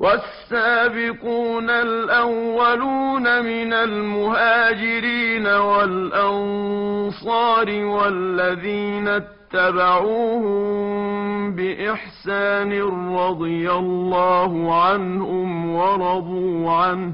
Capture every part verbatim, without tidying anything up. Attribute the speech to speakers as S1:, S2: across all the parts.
S1: والسابقون الأولون من المهاجرين والأنصار والذين اتبعوهم بإحسان رضي الله عنهم ورضوا عنه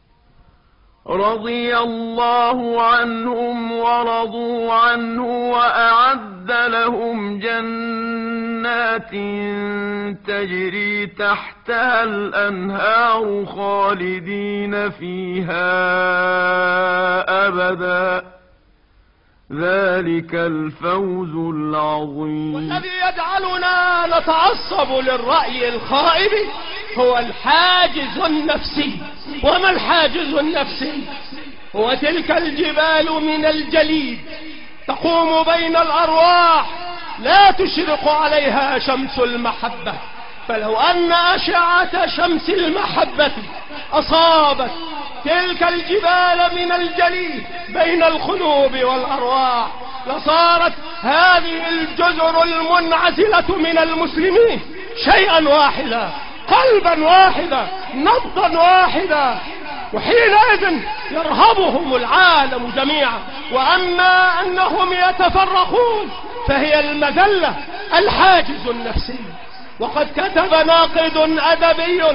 S1: رضي الله عنهم ورضوا عنه وأعد لهم جنات تجري تحتها الأنهار خالدين فيها أبدا ذلك الفوز العظيم.
S2: والذي يجعلنا نتعصب للرأي الخائب هو الحاجز النفسي. وما الحاجز النفسي؟ هو تلك الجبال من الجليد تقوم بين الأرواح لا تشرق عليها شمس المحبة، فلو أن أشعة شمس المحبة أصابت تلك الجبال من الجليد بين القلوب والأرواح لصارت هذه الجزر المنعزلة من المسلمين شيئا واحدا، قلبا واحدا، نبضا واحدا، وحينئذ يرهبهم العالم جميعا. وأما أنهم يتفرقون فهي المذلة، الحاجز النفسي. وقد كتب ناقد أدبي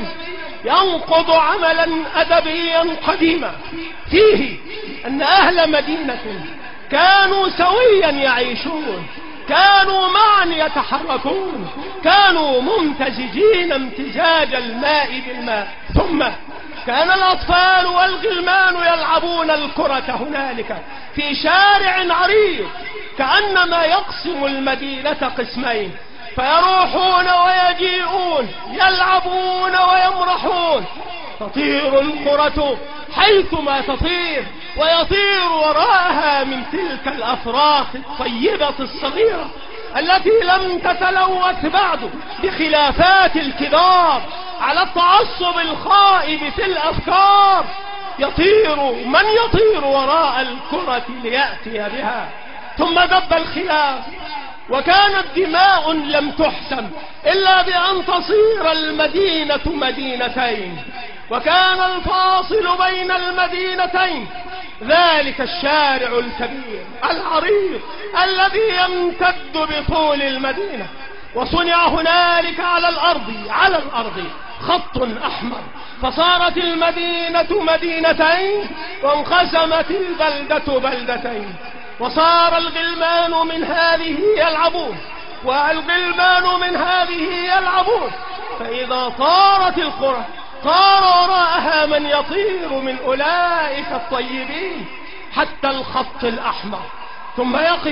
S2: ينقض عملا أدبيا قديما فيه أن أهل مدينة كانوا سويا يعيشون، كانوا معا يتحركون، كانوا ممتزجين امتزاج الماء بالماء، ثم كان الأطفال والغلمان يلعبون الكرة هنالك في شارع عريض كأنما يقسم المدينة قسمين، فيروحون ويجيئون يلعبون ويمرحون، تطير الكرة حيثما تطير ويطير وراءها من تلك الأفراخ الطيبة الصغيرة التي لم تتلوث بعد بخلافات الكبار على التعصب الخائب في الأفكار. يطير من يطير وراء الكرة ليأتي بها، ثم دب الخلاف، وكانت دماء لم تحسم إلا بأن تصير المدينة مدينتين، وكان الفاصل بين المدينتين ذلك الشارع الكبير العريض الذي يمتد بطول المدينة. وصنع هنالك على الأرض على الأرض خط أحمر، فصارت المدينة مدينتين وانقسمت البلدة بلدتين، وصار الغلمان من هذه يلعبون والغلمان من هذه يلعبون، فإذا طارت القرى طار وراءها من يطير من أولئك الطيبين حتى الخط الأحمر، ثم يقف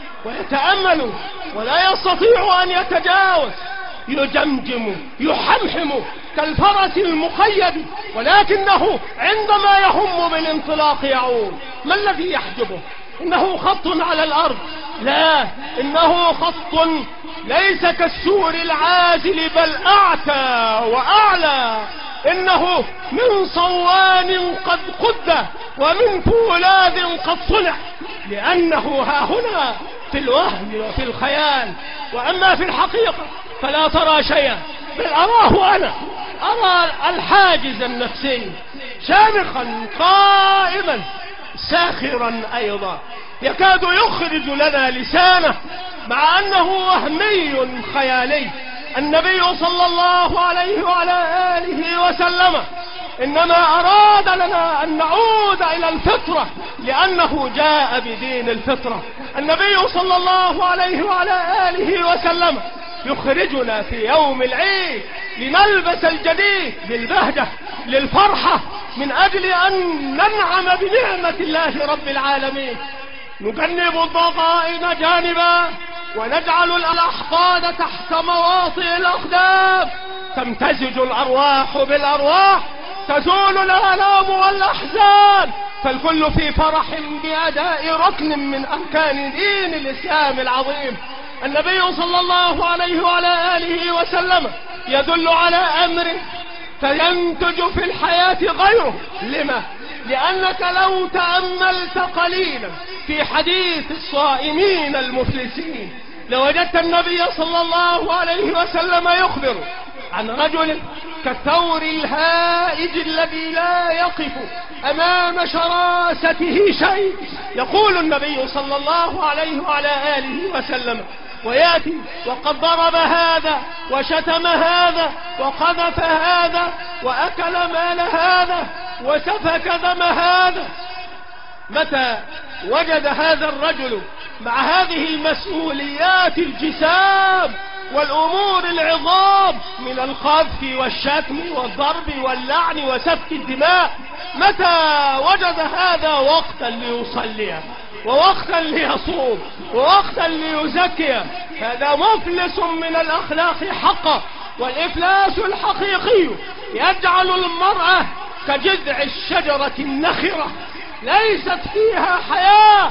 S2: ويتأمل ولا يستطيع أن يتجاوز، يجمجم يحمحم كالفرس المقيد، ولكنه عندما يهم بالانطلاق يعود. ما الذي يحجبه؟ إنه خط على الأرض؟ لا، إنه خط ليس كالسور العازل بل أعتى وأعلى، إنه من صوان قد قد ومن فولاذ قد صنع، لأنه ها هنا في الوهم وفي الخيال، وأما في الحقيقة فلا ترى شيئا، بل أراه أنا، أرى الحاجز النفسي شامخا قائما ساخرا أيضا يكاد يخرج لنا لسانه، مع أنه وهمي خيالي. النبي صلى الله عليه وعلى آله وسلم إنما أراد لنا أن نعود إلى الفطرة، لأنه جاء بدين الفطرة. النبي صلى الله عليه وعلى آله وسلم يخرجنا في يوم العيد لنلبس الجديد، للبهجة، للفرحة، من أجل أن ننعم بنعمة الله رب العالمين. نجنب الضغائن جانبا ونجعل الأحقاد تحت مواطئ الأقدام، تمتزج الأرواح بالأرواح، تزول الآلام والأحزان، فالكل في فرح بأداء ركن من أركان دين الإسلام العظيم. النبي صلى الله عليه وعلى آله وسلم يدل على أمر فينتج في الحياة غيره. لما؟ لأنك لو تأملت قليلا في حديث الصائمين المفلسين لوجدت النبي صلى الله عليه وسلم يخبر عن رجل كالثور الهائج الذي لا يقف أمام شراسته شيء. يقول النبي صلى الله عليه وعلى آله وسلم: ويأتي وقد ضرب هذا وشتم هذا وقذف هذا وأكل مال هذا وسفك دم هذا. متى وجد هذا الرجل مع هذه المسؤوليات الجسام والأمور العظام من القذف والشتم والضرب واللعن وسفك الدماء، متى وجد هذا وقتا ليصلي ووقتا ليصوم ووقتا ليزكي؟ هذا مفلس من الأخلاق حقا. والإفلاس الحقيقي يجعل المرأة كجذع الشجرة النخرة ليست فيها حياة،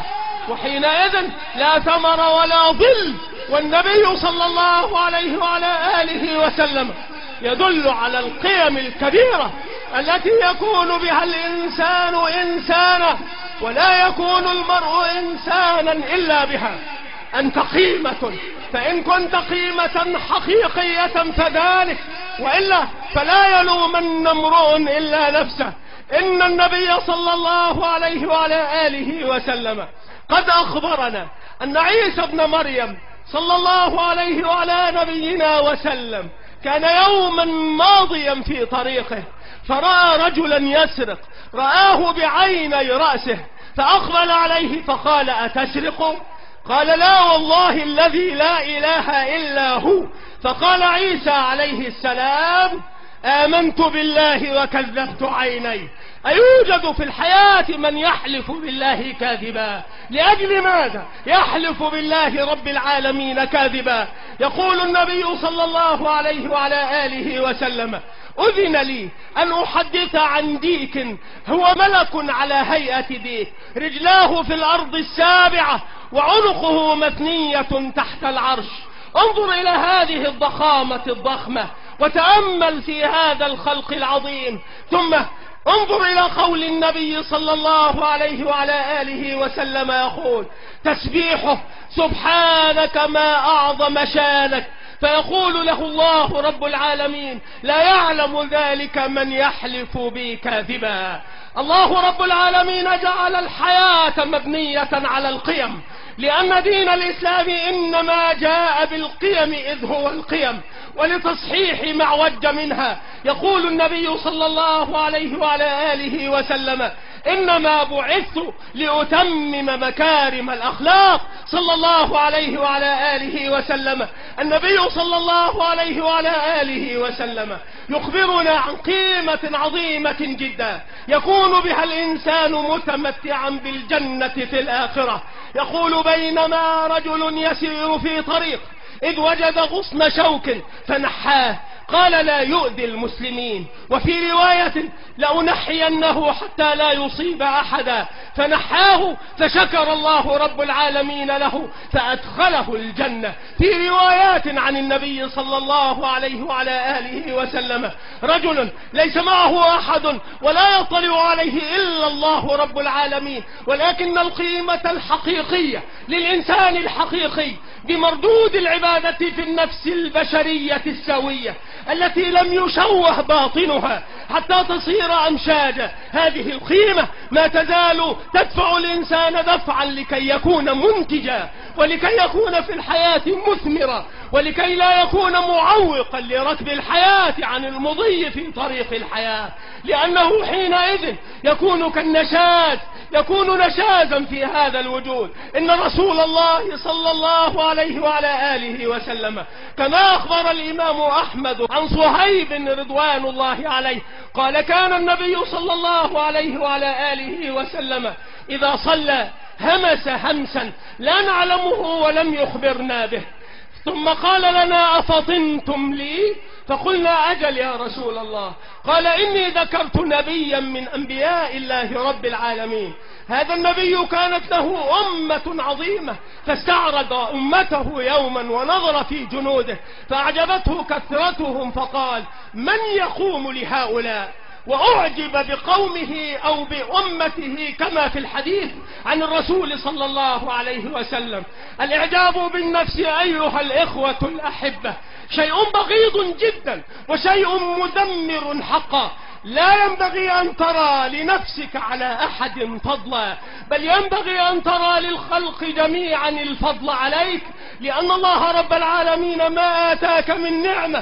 S2: وحينئذ لا ثمر ولا ظل. والنبي صلى الله عليه وعلى آله وسلم يدل على القيم الكبيرة التي يكون بها الإنسان إنسانا، ولا يكون المرء إنسانا إلا بها. أنت قيمة، فإن كنت قيمة حقيقية فذلك، وإلا فلا يلومن امرؤ إلا نفسه. إن النبي صلى الله عليه وعلى آله وسلم قد أخبرنا أن عيسى ابن مريم صلى الله عليه وعلى نبينا وسلم كان يوما ماضيا في طريقه فرأى رجلا يسرق، رآه بعيني رأسه فأقبل عليه فقال: أتسرق؟ قال: لا والله الذي لا إله إلا هو. فقال عيسى عليه السلام: آمنت بالله وكذبت عيني. أيوجد في الحياة من يحلف بالله كاذبا؟ لأجل ماذا يحلف بالله رب العالمين كاذبا؟ يقول النبي صلى الله عليه وعلى آله وسلم: أذن لي أن أحدث عن ديك هو ملك على هيئة ديك، رجلاه في الأرض السابعة وعنقه مثنية تحت العرش. انظر إلى هذه الضخامة الضخمة وتأمل في هذا الخلق العظيم، ثم انظر إلى قول النبي صلى الله عليه وعلى آله وسلم يقول: تسبيحه سبحانك ما أعظم شانك. فيقول له الله رب العالمين: لا يعلم ذلك من يحلف بي كاذبا. الله رب العالمين جعل الحياة مبنية على القيم، لأن دين الإسلام إنما جاء بالقيم إذ هو القيم، ولتصحيح ما عوج منها. يقول النبي صلى الله عليه وعلى آله وسلم: إنما بعثت لأتمم مكارم الأخلاق. صلى الله عليه وعلى آله وسلم النبي صلى الله عليه وعلى آله وسلم يخبرنا عن قيمة عظيمة جدا يكون بها الإنسان متمتعا بالجنة في الآخرة. يقول: بينما رجل يسير في طريق إذ وجد غصن شوك فنحاه، قال: لا يؤذي المسلمين. وفي رواية: لأنحينه حتى لا يصيب أحدا، فنحاه فشكر الله رب العالمين له فأدخله الجنة. في روايات عن النبي صلى الله عليه وعلى آله وسلم: رجل ليس معه أحد ولا يطلع عليه إلا الله رب العالمين، ولكن القيمة الحقيقية للإنسان الحقيقي بمردود العبادة في النفس البشرية السوية التي لم يشوه باطنها حتى تصير أمشاجا. هذه القيمة ما تزال تدفع الإنسان دفعا لكي يكون منتجا، ولكي يكون في الحياة مثمرا، ولكي لا يكون معوقا لركب الحياة عن المضي في طريق الحياة، لأنه حينئذ يكون كالنشاز، يكون نشازا في هذا الوجود. إن رسول الله صلى الله عليه وعلى آله وسلم كما أخبر الإمام أحمد عن صهيب رضوان الله عليه قال: كان النبي صلى الله عليه وعلى آله وسلم إذا صلى همس همسا لا نعلمه ولم يخبرنا به، ثم قال لنا: أفطنتم لي؟ فقلنا: أجل يا رسول الله. قال: إني ذكرت نبيا من أنبياء الله رب العالمين، هذا النبي كانت له أمة عظيمة، فاستعرض أمته يوما ونظر في جنوده فأعجبته كثرتهم، فقال: من يقوم لهؤلاء؟ وأعجب بقومه أو بأمته كما في الحديث عن الرسول صلى الله عليه وسلم. الإعجاب بالنفس أيها الإخوة الأحبة شيء بغيض جدا وشيء مدمر حقا. لا ينبغي أن ترى لنفسك على أحد فضلا، بل ينبغي أن ترى للخلق جميعا الفضل عليك، لأن الله رب العالمين ما آتاك من نعمة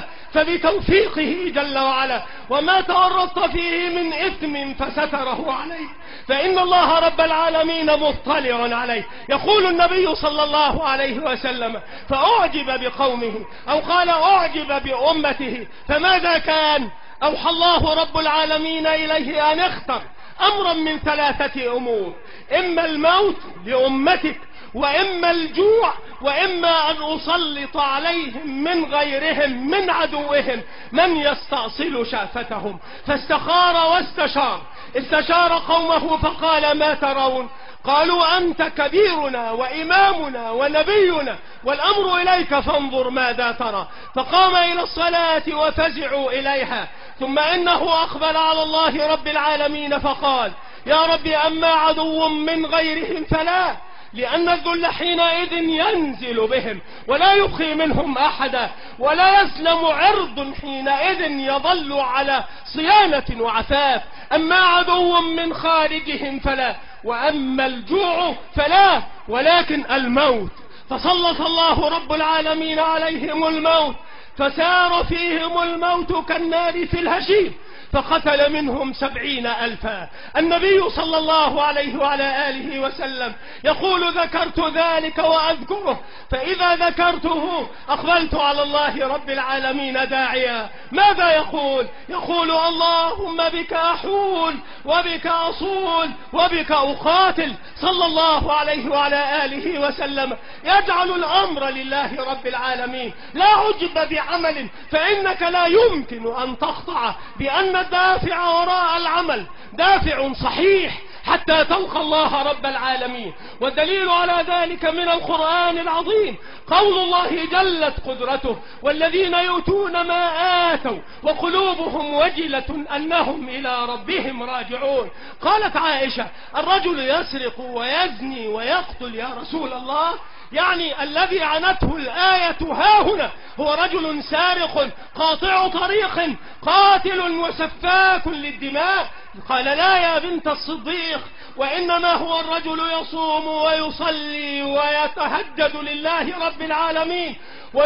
S2: فبتوفيقه جل وعلا، وما تورطت فيه من إثم فستره عليك، فإن الله رب العالمين مطلع عليه. يقول النبي صلى الله عليه وسلم: فأعجب بقومه، أو قال أعجب بأمته، فماذا كان؟ أوحى الله رب العالمين إليه أن اختر أمرا من ثلاثة أمور: إما الموت لأمتك، وإما الجوع، وإما أن أسلط عليهم من غيرهم من عدوهم من يستأصل شافتهم. فاستخار واستشار، استشار قومه فقال: ما ترون؟ قالوا: أنت كبيرنا وإمامنا ونبينا والأمر إليك فانظر ماذا ترى. فقام إلى الصلاة وفزعوا إليها، ثم إنه أقبل على الله رب العالمين فقال: يا رب أما عدو من غيرهم فلا، لأن الذل حينئذ ينزل بهم ولا يبقي منهم أحدا، ولا يسلم عرض حينئذ يظل على صيانة وعفاف. أما عدو من خارجهم فلا، وأما الجوع فلا، ولكن الموت. فسلط الله رب العالمين عليهم الموت، فسار فيهم الموت كالنار في الهشيم، فقتل منهم سبعين ألفا. النبي صلى الله عليه وعلى آله وسلم يقول: ذكرت ذلك وأذكره، فإذا ذكرته أقبلت على الله رب العالمين داعيا. ماذا يقول؟ يقول: اللهم بك أحول وبك أصول وبك أقاتل. صلى الله عليه وعلى آله وسلم يجعل الأمر لله رب العالمين، لا عجب بعمل، فإنك لا يمكن أن تخطأ بأن الدافع وراء العمل دافع صحيح حتى تلقى الله رب العالمين. والدليل على ذلك من القرآن العظيم قول الله جلت قدرته: والذين يؤتون ما آتوا وقلوبهم وجلة أنهم إلى ربهم راجعون. قالت عائشة: الرجل يسرق ويزني ويقتل يا رسول الله؟ يعني الذي عنته الآية هاهنا هو رجل سارق قاطع طريق قاتل وسفاك للدماء. قال: لا يا بنت الصديق، وإنما هو الرجل يصوم ويصلي ويتهجد لله رب العالمين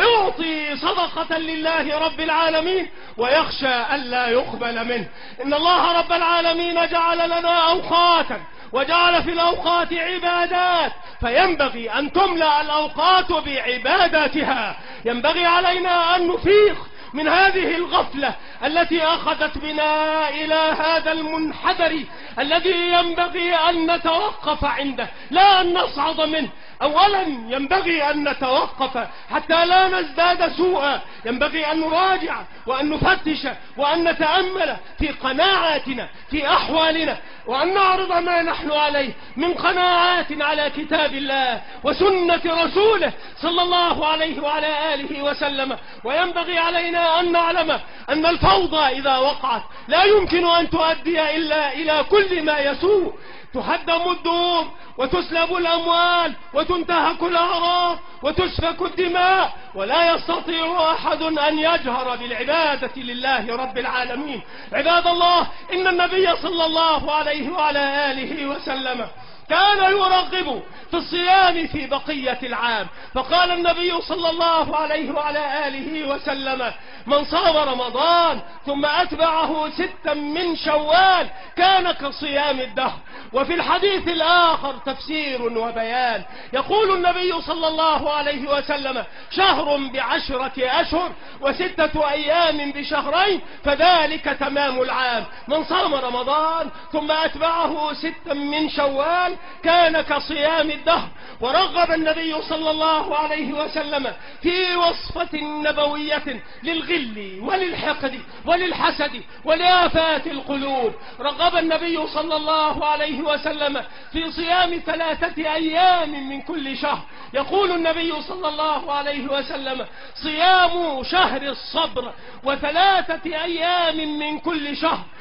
S2: ويعطي صدقة لله رب العالمين ويخشى ألا يقبل منه. إن الله رب العالمين جعل لنا أوقاتا وجعل في الأوقات عبادات، فينبغي أن تملأ الأوقات بعباداتها. ينبغي علينا أن نفيق من هذه الغفلة التي أخذت بنا إلى هذا المنحدر الذي ينبغي أن نتوقف عنده لا أن نصعد منه. أولا ينبغي أن نتوقف حتى لا نزداد سوءا، ينبغي أن نراجع وأن نفتش وأن نتأمل في قناعاتنا في أحوالنا، وأن نعرض ما نحن عليه من قناعات على كتاب الله وسنة رسوله صلى الله عليه وعلى آله وسلم. وينبغي علينا أن نعلم أن الفوضى إذا وقعت لا يمكن أن تؤدي إلا إلى كل ما يسوء. تهدم الدور وتسلب الأموال وتنتهك الأعراض وتسفك الدماء، ولا يستطيع أحد أن يجهر بالعبادة لله رب العالمين. عباد الله، إن النبي صلى الله عليه وعلى آله وسلم كان يرغب في الصيام في بقية العام، فقال النبي صلى الله عليه وعلى آله وسلم: من صام رمضان ثم أتبعه ستا من شوال كان كصيام الدهر. وفي الحديث الآخر تفسير وبيان، يقول النبي صلى الله عليه وسلم: شهر بعشرة أشهر وستة أيام بشهرين فذلك تمام العام. من صام رمضان ثم أتبعه ستا من شوال كان كصيام الدهر. ورغب النبي صلى الله عليه وسلم في وصفة نبوية للغل وللحقد وللحسد ولآفات القلوب. رغب النبي صلى الله عليه وسلم في صيام ثلاثة أيام من كل شهر. يقول النبي صلى الله عليه وسلم: صيام شهر الصبر وثلاثة أيام من كل شهر.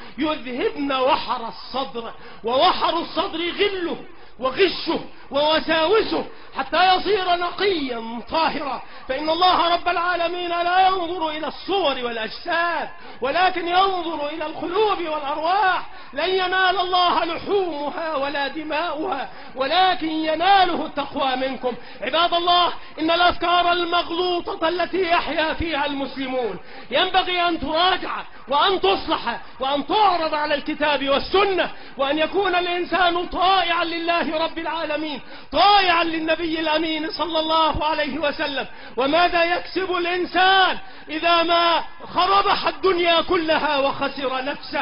S2: يذهبن وحر الصدر، ووحر الصدر غله وغشه ووساوسه حتى يصير نقيا طاهرا. فإن الله رب العالمين لا ينظر إلى الصور والأجساد ولكن ينظر إلى القلوب والأرواح. لن ينال الله لحومها ولا دماؤها ولكن يناله التقوى منكم. عباد الله، إن الأفكار المغلوطة التي يحيا فيها المسلمون ينبغي أن تراجع وأن تصلح وأن تعرض على الكتاب والسنة، وأن يكون الإنسان طائعا لله رب العالمين، طائعا للنبي الأمين صلى الله عليه وسلم. وماذا يكسب الإنسان إذا ما خربح الدنيا كلها وخسر نفسه؟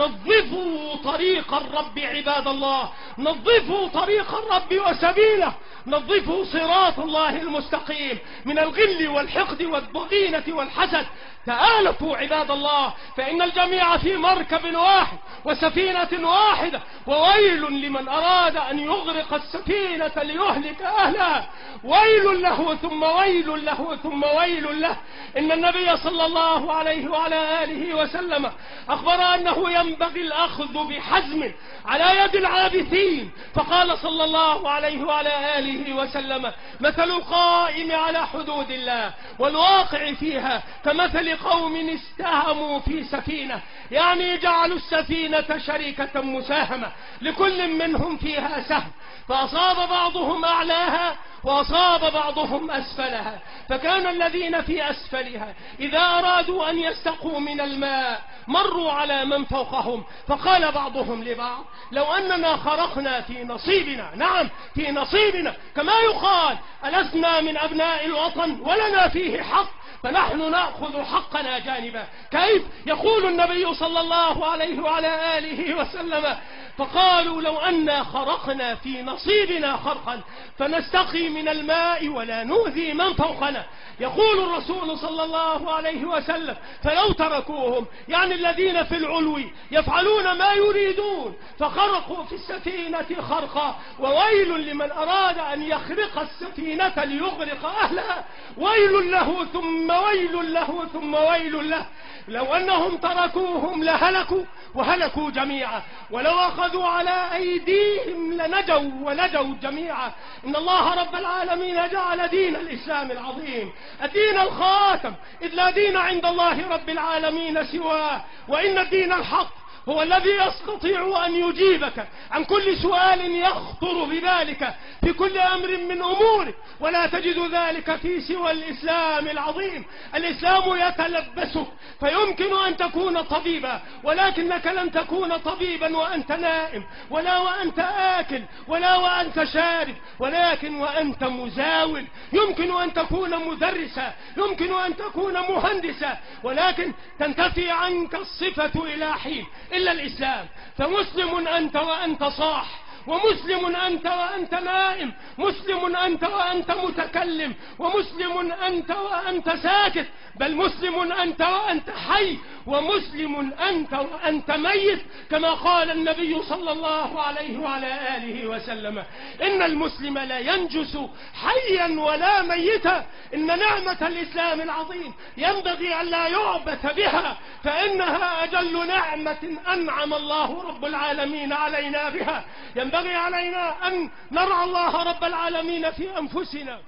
S2: نظفوا طريق الرب عباد الله، نظفوا طريق الرب وسبيله، نظفوا صراط الله المستقيم من الغل والحقد والضغينة والحسد. تآلفوا عباد الله، فإن الجميع في مركب واحد وسفينة واحدة، وويل لمن أراد أن يغرق السفينة ليهلك أهلها، ويل له ثم ويل له ثم ويل له. إن النبي صلى الله عليه وعلى آله وسلم أخبر أنه ينبغي الأخذ بحزم على يد العابثين، فقال صلى الله عليه وعلى آله وسلم: مثل القائم على حدود الله والواقع فيها كمثل قوم استهموا في سفينة، يعني جعلوا السفينة شريكة مساهمة لكل منهم فيها سهم، فأصاب بعضهم أعلاها وأصاب بعضهم أسفلها، فكان الذين في أسفلها إذا أرادوا أن يستقوا من الماء مروا على من فوقهم، فقال بعضهم لبعض: لو أننا خرقنا في نصيبنا، نعم في نصيبنا، كما يقال ألسنا من أبناء الوطن ولنا فيه حق، فنحن نأخذ حقنا جانبا. كيف؟ يقول النبي صلى الله عليه وعلى آله وسلم: فقالوا لو أننا خرقنا في نصيبنا خرقا فنستقي من الماء ولا نؤذي من فوقنا. يقول الرسول صلى الله عليه وسلم: فلو تركوهم، يعني الذين في العلو يفعلون ما يريدون، فخرقوا في السفينة خرقا، وويل لمن أراد أن يخرق السفينة ليغرق أهلها، ويل له ثم ويل له ثم ويل له. لو أنهم تركوهم لهلكوا وهلكوا جميعا، ولو أخذوا على أيديهم لنجوا ونجوا جميعا. إن الله رب العالمين جعل دين الإسلام العظيم الدين الخاتم، إذ لا دين عند الله رب العالمين سواه، وإن الدين الحق هو الذي يستطيع أن يجيبك عن كل سؤال يخطر ببالك في كل أمر من أمورك، ولا تجد ذلك في سوى الإسلام العظيم. الإسلام يتلبسك، فيمكن أن تكون طبيبا، ولكنك لن تكون طبيبا وأنت نائم، ولا وأنت آكل، ولا وأنت شارب، ولكن وأنت مزاول. يمكن أن تكون مدرسا، يمكن أن تكون مهندسا، ولكن تنتفي عنك الصفة إلى حين إلا الإسلام. فمسلم أنت وأنت صاح، ومسلم أنت وأنت نائم، مسلم أنت وأنت متكلم، ومسلم أنت وأنت ساكت، بل مسلم أنت وأنت حي، ومسلم أنت وأنت ميت، كما قال النبي صلى الله عليه وعلى آله وسلم: إن المسلم لا ينجس حيا ولا ميتا. إن نعمة الإسلام العظيم ينبغي أن لا يعبث بها، فإنها أجل نعمة أنعم الله رب العالمين علينا بها. ينبغي علينا أن نرعى الله رب العالمين في أنفسنا،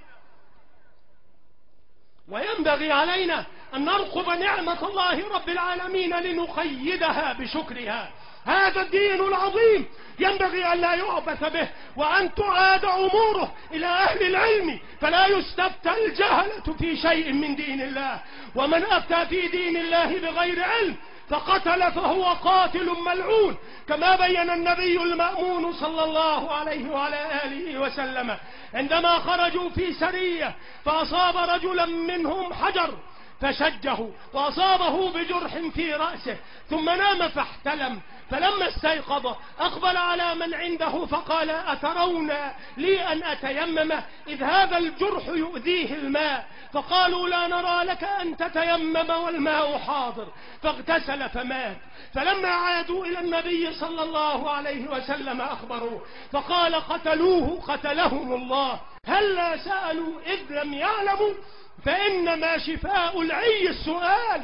S2: وينبغي علينا أن نرقب نعمة الله رب العالمين لنقيدها بشكرها. هذا الدين العظيم ينبغي أن لا يعبث به، وأن تعاد أموره إلى أهل العلم، فلا يستفتى الجهلة في شيء من دين الله. ومن أفتى في دين الله بغير علم فقتل فهو قاتل ملعون، كما بين النبي المأمون صلى الله عليه وعلى آله وسلم عندما خرجوا في سرية فأصاب رجلا منهم حجر فشجه وأصابه بجرح في رأسه، ثم نام فاحتلم، فلما استيقظ أقبل على من عنده فقال: أترون لي أن أتيمم إذ هذا الجرح يؤذيه الماء؟ فقالوا: لا نرى لك أن تتيمم والماء حاضر، فاغتسل فمات. فلما عادوا إلى النبي صلى الله عليه وسلم أخبروه، فقال: قتلوه قتلهم الله، هلا سألوا إذ لم يعلموا؟ فإنما شفاء العي السؤال.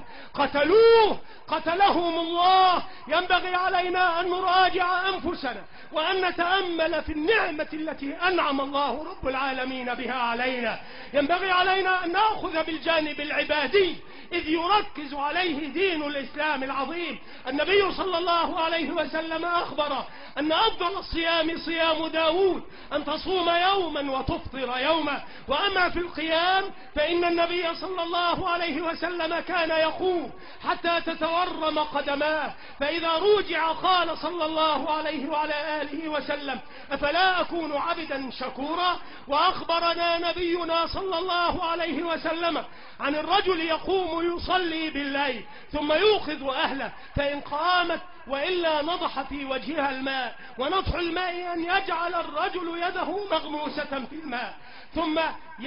S2: قتلوه قتلهم الله. ينبغي علينا أن نراجع أنفسنا وأن نتأمل في النعمة التي أنعم الله رب العالمين بها علينا. ينبغي علينا أن نأخذ بالجانب العبادي إذ يركز عليه دين الإسلام العظيم. النبي صلى الله عليه وسلم أخبر أن أفضل الصيام صيام داود، أن تصوم يوما وتفطر يوما. وأما في القيام فإن النبي صلى الله عليه وسلم كان يقوم حتى تتورم قدماه، فإذا رجع قال صلى الله عليه وعلى آله وسلم: أفلا أكون عبدا شكورا؟ وأخبرنا نبينا صلى الله عليه وسلم عن الرجل يقوم يصلي بالليل ثم يوقظ أهله فإن قامت وإلا نضح في وجهها الماء، ونضح الماء أن يجعل الرجل يده مغموسة في الماء ثم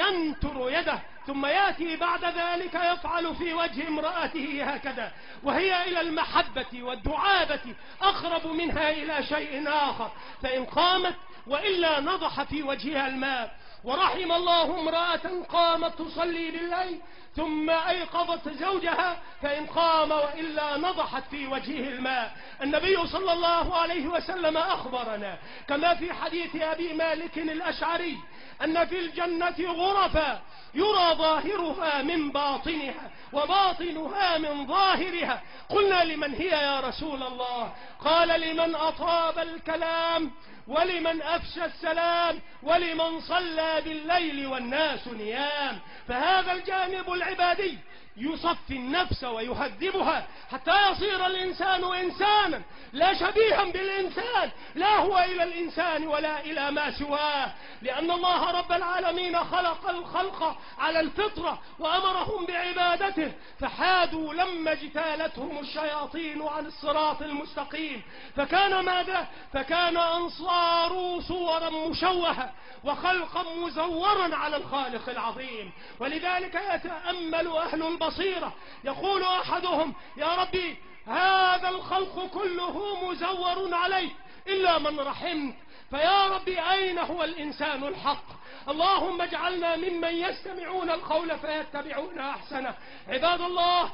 S2: ينتر يده، ثم يأتي بعد ذلك يفعل في وجه امرأته هكذا، وهي إلى المحبة والدعابة أقرب منها إلى شيء آخر، فإن قامت وإلا نضح في وجهها الماء. ورحم الله امرأة قامت تصلي بالليل ثم أيقظت زوجها فإن قام وإلا نضحت في وجهه الماء. النبي صلى الله عليه وسلم أخبرنا كما في حديث أبي مالك الأشعري أن في الجنة غرفا يرى ظاهرها من باطنها وباطنها من ظاهرها. قلنا: لمن هي يا رسول الله؟ قال: لمن أطاب الكلام ولمن أفشى السلام ولمن صلى بالليل والناس نيام. فهذا الجانب العبادي يصفي النفس ويهذبها حتى يصير الإنسان إنسانا لا شبيها بالإنسان، لا هو إلى الإنسان ولا إلى ما سواه، لأن الله رب العالمين خلق الخلق على الفطرة وأمرهم بعبادته، فحادوا لما اجتالتهم الشياطين عن الصراط المستقيم. فكان ماذا؟ فكان أنصار صورا مشوهة وخلقا مزورا على الخالق العظيم. ولذلك يتأمل أهل البصيرة يقول أحدهم: يا ربي هذا الخلق كله مزور عليك إلا من رحمت، فيا ربي أين هو الإنسان الحق؟ اللهم اجعلنا ممن يستمعون القول فيتبعون أحسنه. عباد الله،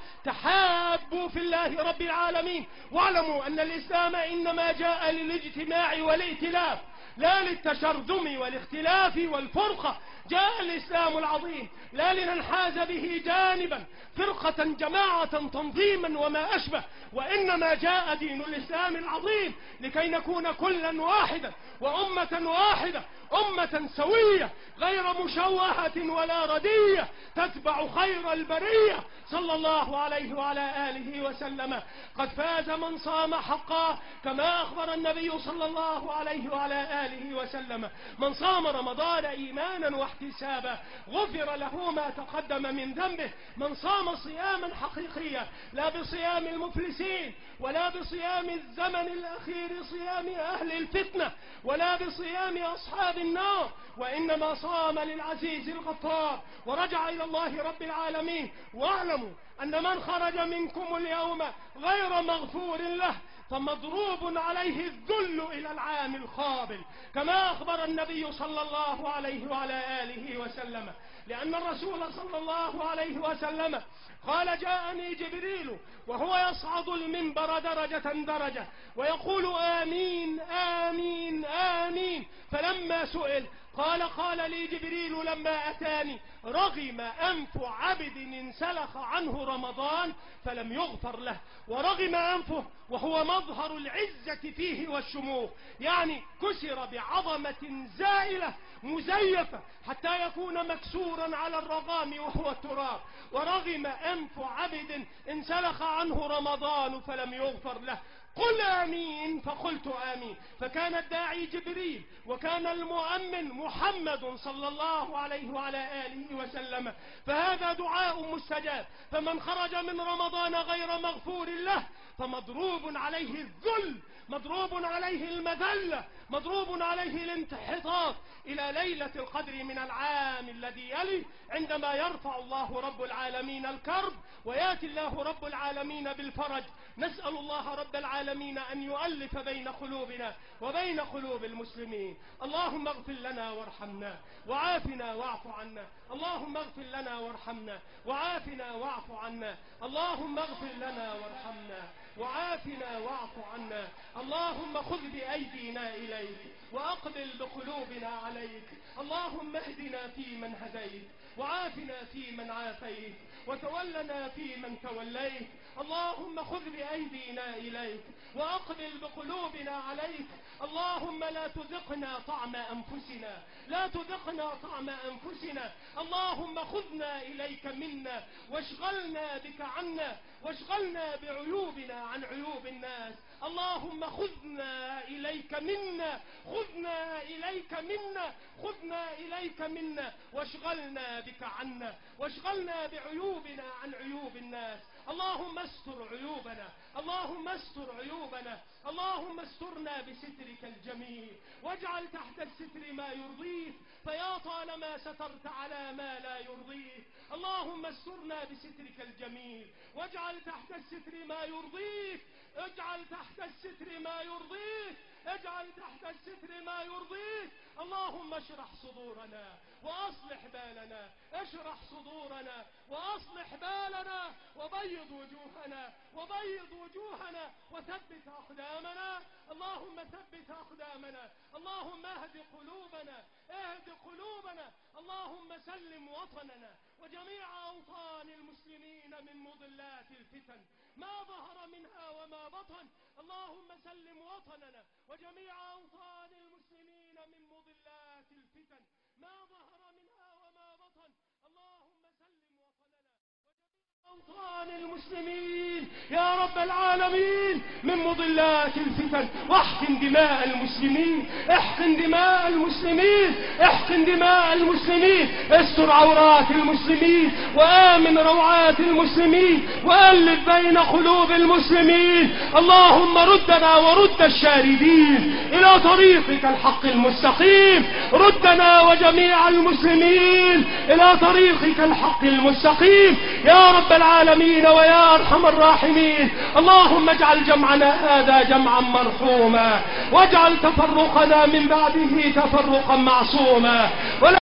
S2: تحابوا في الله رب العالمين، واعلموا أن الإسلام إنما جاء للاجتماع والائتلاف لا للتشرذم والاختلاف والفرقة. جاء الإسلام العظيم لا لننحاز به جانبا فرقة جماعة تنظيما وما أشبه، وإنما جاء دين الإسلام العظيم لكي نكون كلا واحدا وأمة واحدة، أمة سوية غير مشوهة ولا ردية، تتبع خير البرية صلى الله عليه وعلى آله وسلم. قد فاز من صام حقا كما أخبر النبي صلى الله عليه وعلى آله وسلم: من صام رمضان إيمانا واحتسابا غفر له ما تقدم من ذنبه. من صام صياما حقيقيا لا بصيام المفلسين ولا بصيام الزمن الأخير صيام أهل الفتنة ولا بصيام أصحاب النار، وإنما صام للعزيز الغفار ورجع إلى الله رب العالمين. واعلموا أن من خرج منكم اليوم غير مغفور له فمضروب عليه الذل إلى العام القابل، كما أخبر النبي صلى الله عليه وعلى آله وسلم، لأن الرسول صلى الله عليه وسلم قال: جاءني جبريل وهو يصعد المنبر درجة درجة ويقول: آمين آمين آمين. فلما سئل قال: قال لي جبريل لما أتاني: رغم أنف عبد انسلخ عنه رمضان فلم يغفر له. ورغم أنفه وهو مظهر العزة فيه والشموخ، يعني كسر بعظمة زائلة مزيفة حتى يكون مكسورا على الرغام وهو التراب. ورغم أنف عبد انسلخ عنه رمضان فلم يغفر له. قل آمين، فقلت آمين. فكان الداعي جبريل وكان المؤمن محمد صلى الله عليه وعلى آله وسلم، فهذا دعاء مستجاب. فمن خرج من رمضان غير مغفور له فمضروب عليه الذل، مضروب عليه المذلة، مضروب عليه الانحطاط إلى ليلة القدر من العام الذي يلي، عندما يرفع الله رب العالمين الكرب ويأتي الله رب العالمين بالفرج. نسأل الله رب العالمين أن يؤلف بين قلوبنا وبين قلوب المسلمين. اللهم اغفر لنا وارحمنا وعافنا واعف عنا، اللهم اغفر لنا وارحمنا وعافنا واعف عنا، اللهم اغفر لنا وارحمنا وعافنا واعف عنا. اللهم خذ بأيدينا إليك وأقبل بقلوبنا عليك. اللهم اهدنا فيمن هديت وعافنا فيمن عافيت وتولنا فيمن توليت. اللهم خذ بأيدينا إليك وأقبل بقلوبنا عليك. اللهم لا تذقنا طعم أنفسنا، لا تذقنا طعم أنفسنا. اللهم خذنا إليك منا واشغلنا بك عنا، واشغلنا بعيوبنا عن عيوب الناس. اللهم خذنا إليك منا، خذنا إليك منا، خذنا إليك منا واشغلنا بك عنا، واشغلنا بعيوبنا عن عيوب الناس. اللهم استر عيوبنا، اللهم استر عيوبنا، اللهم استرنا بسترك الجميل واجعل تحت الستر ما يرضيك، فيا طالما سترت على ما لا يرضيك. اللهم استرنا بسترك الجميل واجعل تحت الستر ما يرضيك، اجعل تحت الستر ما يرضيك، اجعل تحت الستر ما يرضيك. اللهم اشرح صدورنا واصلح بالنا، اشرح صدورنا واصلح بالنا، وبيض وجوهنا وبيض وجوهنا وثبت اقدامنا. اللهم ثبت اقدامنا، اللهم اهد قلوبنا، اهد قلوبنا. اللهم سلم وطننا وجميع اوطان المسلمين من مضلات الفتن ما ظهر منها وما بطن. اللهم سلم وطننا وجميع اوطان المسلمين من مضلات الفتن ما ظهر منها وما بطن. اللهم سلم وطننا أوطان المسلمين يا رب العالمين من مضلات الفتن، واحقن دماء المسلمين، احقن دماء المسلمين، احقن دماء المسلمين، استر عورات المسلمين وآمن روعات المسلمين، وألف بين قلوب المسلمين. اللهم ردنا ورد الشاردين إلى طريقك الحق المستقيم، ردنا وجميع المسلمين إلى طريقك الحق المستقيم يا رب العالمين ويا أرحم الراحمين. اللهم اجعل جمعنا هذا جمعا مرحوما، واجعل تفرقنا من بعده تفرقا معصوما.